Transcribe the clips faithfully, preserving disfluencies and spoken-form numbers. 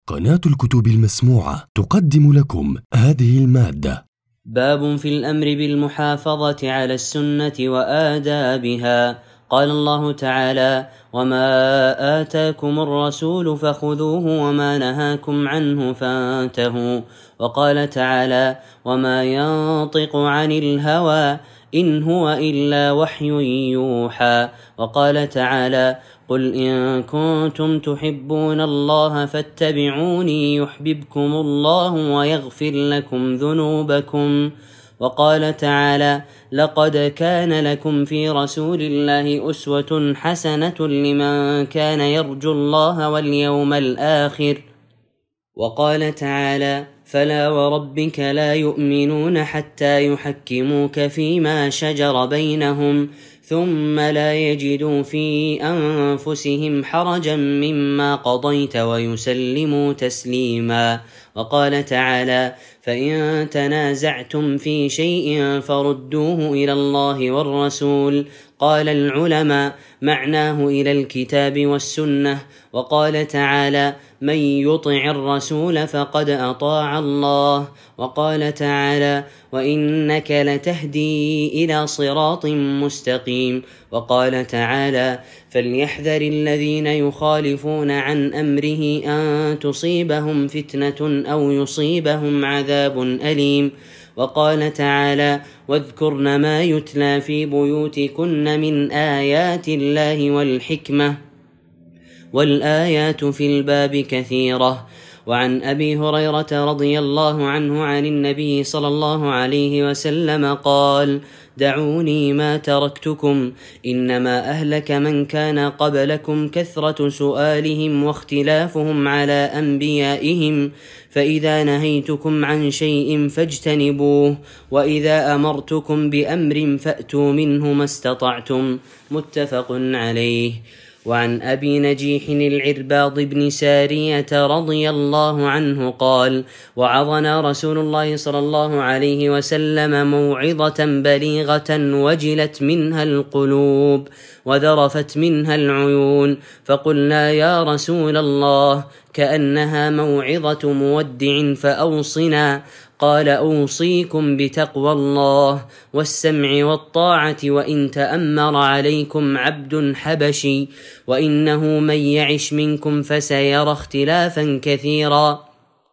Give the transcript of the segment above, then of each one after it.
قناة الكتب المسموعة تقدم لكم هذه المادة. باب في الأمر بالمحافظة على السنة وآدابها. قال الله تعالى: وما آتاكم الرسول فخذوه وما نهاكم عنه فانتهوا. وقال تعالى: وما ينطق عن الهوى إن هو إلا وحي يوحى. وقال تعالى: قل إن كنتم تحبون الله فاتبعوني يحببكم الله ويغفر لكم ذنوبكم. وقال تعالى: لقد كان لكم في رسول الله أسوة حسنة لمن كان يرجو الله واليوم الآخر. وقال تعالى: فلا وربك لا يؤمنون حتى يحكموك فيما شجر بينهم ثم لا يجدوا في أنفسهم حرجا مما قضيت ويسلموا تسليما. وقال تعالى: فإن تنازعتم في شيء فردوه إلى الله والرسول. قال العلماء: معناه إلى الكتاب والسنة. وقال تعالى: من يطع الرسول فقد أطاع الله. وقال تعالى: وإنك لتهدي إلى صراط مستقيم. وقال تعالى: فليحذر الذين يخالفون عن أمره أن تصيبهم فتنة أو يصيبهم عذاب أليم. وقال تعالى: واذكرن ما يتلى في بيوتكن من آيات الله والحكمة. والآيات في الباب كثيرة. وعن أبي هريرة رضي الله عنه عن النبي صلى الله عليه وسلم قال: دعوني ما تركتكم إنما أهلك من كان قبلكم كثرة سؤالهم واختلافهم على أنبيائهم، فإذا نهيتكم عن شيء فاجتنبوه، وإذا أمرتكم بأمر فأتوا منه ما استطعتم. متفق عليه. وعن أبي نجيح العرباض بن سارية رضي الله عنه قال: وعظنا رسول الله صلى الله عليه وسلم موعظة بليغة وجلت منها القلوب وذرفت منها العيون، فقلنا: يا رسول الله، كأنها موعظة مودع فأوصنا. قال: أوصيكم بتقوى الله والسمع والطاعة وإن تأمر عليكم عبد حبشي، وإنه من يعش منكم فسيرى اختلافا كثيرا،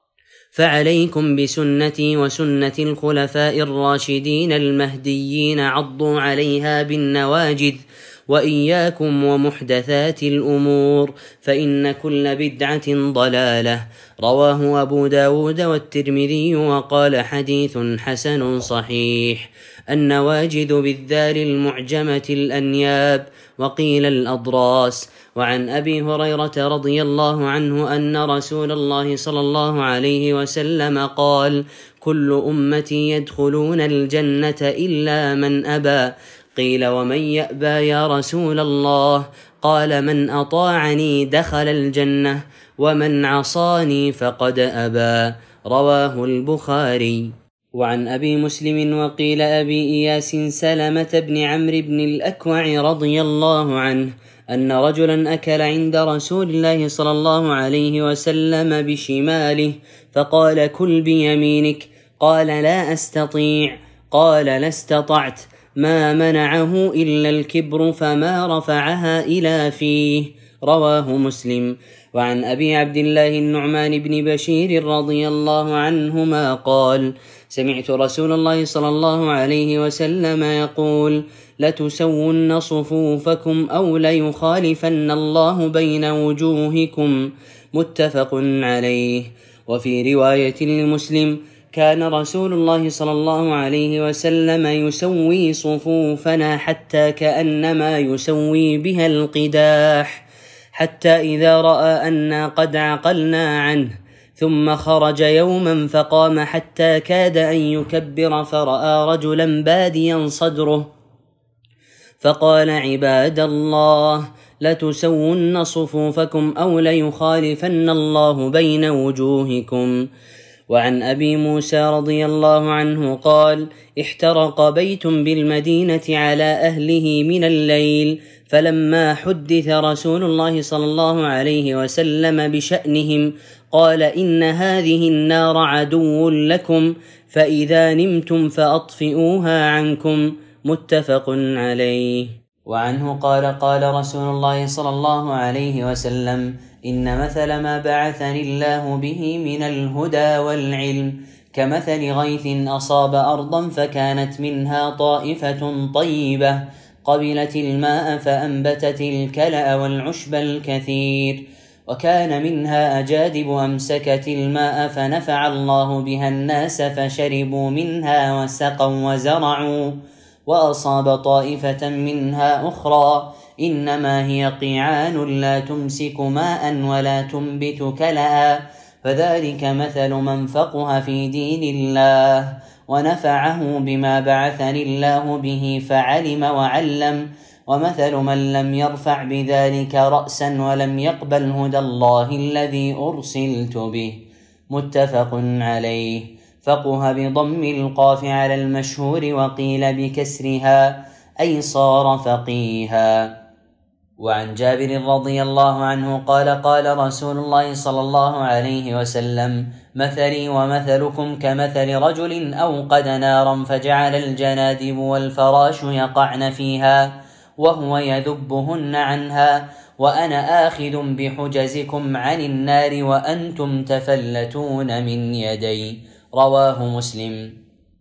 فعليكم بسنتي وسنة الخلفاء الراشدين المهديين عضوا عليها بالنواجذ، وإياكم ومحدثات الأمور فإن كل بدعة ضلالة. رواه أبو داود والترمذي وقال: حديث حسن صحيح. النواجذ بالذال المعجمة الأنياب، وقيل الأضراس. وعن أبي هريرة رضي الله عنه أن رسول الله صلى الله عليه وسلم قال: كل أمتي يدخلون الجنة إلا من أبى. قيل: ومن يأبى يا رسول الله؟ قال: من أطاعني دخل الجنة ومن عصاني فقد أبى. رواه البخاري. وعن أبي مسلم وقيل أبي إياس سلمة بن عمرو بن الأكوع رضي الله عنه أن رجلا أكل عند رسول الله صلى الله عليه وسلم بشماله، فقال: كل بيمينك. قال: لا أستطيع. قال: لا استطعت. ما منعه إلا الكبر فما رفعها إلى فيه. رواه مسلم. وعن أبي عبد الله النعمان بن بشير رضي الله عنهما قال: سمعت رسول الله صلى الله عليه وسلم يقول: لتسون صفوفكم أو ليخالفن الله بين وجوهكم. متفق عليه. وفي رواية لمسلم: كان رسول الله صلى الله عليه وسلم يسوي صفوفنا حتى كأنما يسوي بها القداح، حتى إذا رأى أنا قد عقلنا عنه ثم خرج يوما فقام حتى كاد أن يكبر، فرأى رجلا باديا صدره فقال: عباد الله، لتسون صفوفكم أو ليخالفن الله بين وجوهكم. وعن أبي موسى رضي الله عنه قال: احترق بيت بالمدينة على أهله من الليل، فلما حدث رسول الله صلى الله عليه وسلم بشأنهم قال: إن هذه النار عدو لكم، فإذا نمتم فأطفئوها عنكم. متفق عليه. وعنه قال: قال رسول الله صلى الله عليه وسلم: إن مثل ما بعثني الله به من الهدى والعلم كمثل غيث أصاب أرضا فكانت منها طائفة طيبة قبلت الماء فأنبتت الكلأ والعشب الكثير، وكان منها أجادب أمسكت الماء فنفع الله بها الناس فشربوا منها وسقوا وزرعوا، وأصاب طائفة منها أخرى إنما هي قيعان لا تمسك ماء ولا تنبت كلأ، فذلك مثل من فقه في دين الله ونفعه بما بعثني الله به فعلم وعلم، ومثل من لم يرفع بذلك رأسا ولم يقبل هدى الله الذي أرسلت به. متفق عليه. فقه بضم القاف على المشهور وقيل بكسرها أي صار فقيها. وعن جابر رضي الله عنه قال: قال رسول الله صلى الله عليه وسلم: مثلي ومثلكم كمثل رجل أوقد نارا فجعل الجنادب والفراش يقعن فيها وهو يذبهن عنها، وأنا آخذ بحجزكم عن النار وأنتم تفلتون من يدي. رواه مسلم.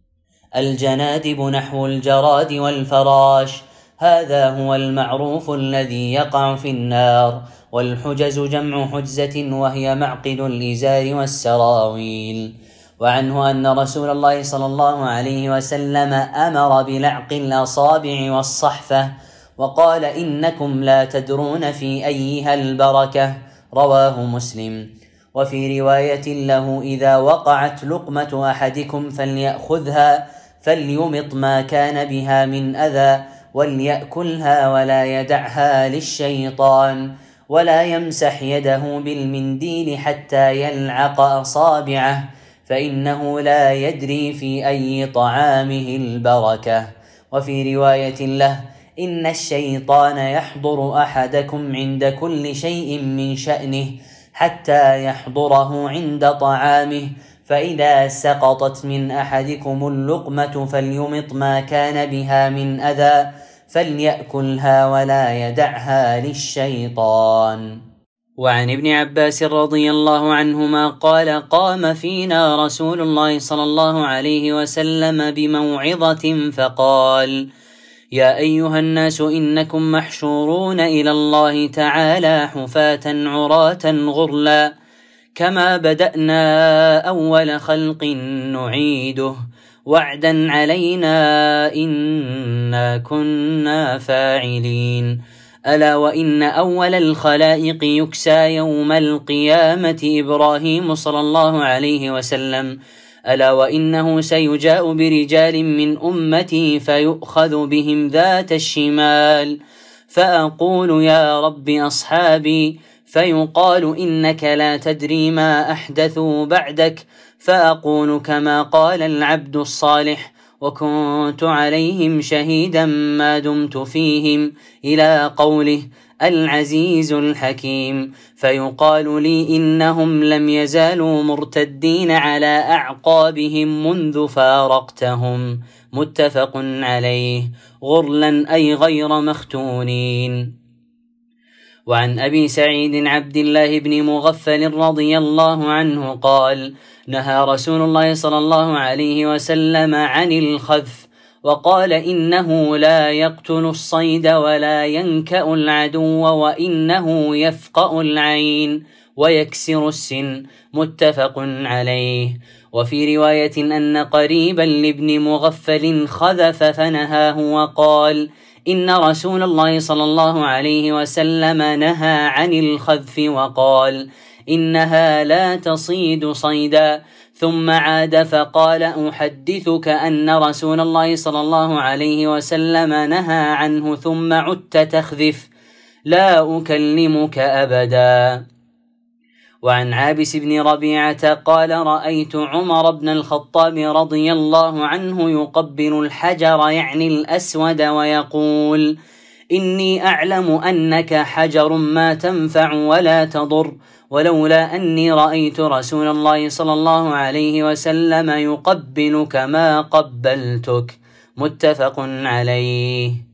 الجنادب نحو الجراد والفراش، هذا هو المعروف الذي يقع في النار، والحجز جمع حجزة وهي معقد الإزار والسراويل. وعنه أن رسول الله صلى الله عليه وسلم أمر بلعق الأصابع والصحفة وقال: إنكم لا تدرون في أيها البركة. رواه مسلم. وفي رواية له: إذا وقعت لقمة أحدكم فليأخذها فليمط ما كان بها من أذى وليأكلها ولا يدعها للشيطان، ولا يمسح يده بالمنديل حتى يلعق أصابعه، فإنه لا يدري في أي طعامه البركة. وفي رواية له: إن الشيطان يحضر أحدكم عند كل شيء من شأنه حتى يحضره عند طعامه، فإذا سقطت من أحدكم اللقمة فليمط ما كان بها من أذى فليأكلها ولا يدعها للشيطان. وعن ابن عباس رضي الله عنهما قال: قام فينا رسول الله صلى الله عليه وسلم بموعظة فقال: يا أيها الناس إنكم محشورون إلى الله تعالى حفاة عراة غرلا، كما بدأنا أول خلق نعيده، وعدا علينا إنا كنا فاعلين. ألا وإن أول الخلائق يكسى يوم القيامة إبراهيم صلى الله عليه وسلم، ألا وإنه سيجاء برجال من أمتي فيؤخذ بهم ذات الشمال، فأقول يا رب أصحابي، فيقال إنك لا تدري ما أحدثوا بعدك، فأقول كما قال العبد الصالح: وكنت عليهم شهيدا ما دمت فيهم، إلى قوله العزيز الحكيم، فيقال لي إنهم لم يزالوا مرتدين على أعقابهم منذ فارقتهم. متفق عليه. غرلا أي غير مختونين. وعن أبي سعيد عبد الله بن مغفل رضي الله عنه قال: نهى رسول الله صلى الله عليه وسلم عن الخذف، وقال: إنه لا يقتل الصيد ولا ينكأ العدو، وإنه يفقأ العين ويكسر السن. متفق عليه. وفي رواية أن قريبا لابن مغفل خذف فنهاه وقال: إن رسول الله صلى الله عليه وسلم نهى عن الخذف وقال: إنها لا تصيد صيدا، ثم عاد فقال: أحدثك أن رسول الله صلى الله عليه وسلم نهى عنه ثم عدت تخذف، لا أكلمك أبدا. وعن عابس بن ربيعة قال: رأيت عمر بن الخطاب رضي الله عنه يقبل الحجر يعني الأسود ويقول: إني أعلم أنك حجر ما تنفع ولا تضر، ولولا أني رأيت رسول الله صلى الله عليه وسلم يقبلك ما قبلتك. متفق عليه.